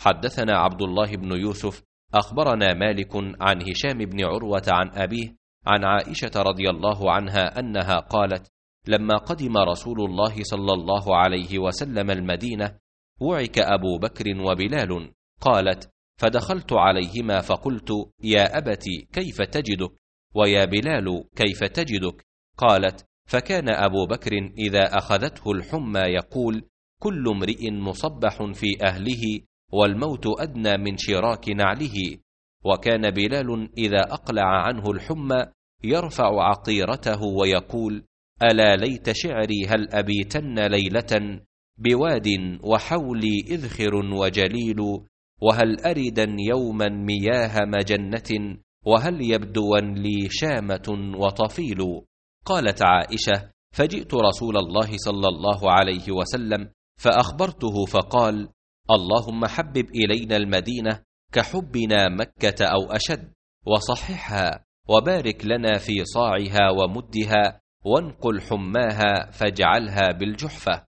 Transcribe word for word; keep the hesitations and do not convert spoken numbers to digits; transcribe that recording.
حدثنا عبد الله بن يوسف أخبرنا مالك عن هشام بن عروة عن أبيه عن عائشة رضي الله عنها أنها قالت: لما قدم رسول الله صلى الله عليه وسلم المدينة وعك أبو بكر وبلال. قالت: فدخلت عليهما فقلت: يا أبت كيف تجدك؟ ويا بلال كيف تجدك؟ قالت: فكان أبو بكر إذا أخذته الحمى يقول: كل امرئ مصبح في أهله والموت أدنى من شراك نعله. وكان بلال إذا أقلع عنه الحمى يرفع عقيرته ويقول: ألا ليت شعري هل أبيتن ليلة بواد وحولي إذخر وجليل، وهل أردا يوما مياه مجنة، وهل يبدوا لي شامة وطفيل. قالت عائشة: فجئت رسول الله صلى الله عليه وسلم فأخبرته فقال: اللهم حبب إلينا المدينة كحبنا مكة أو أشد، وصححها وبارك لنا في صاعها ومدها، وانقل حماها فاجعلها بالجحفة.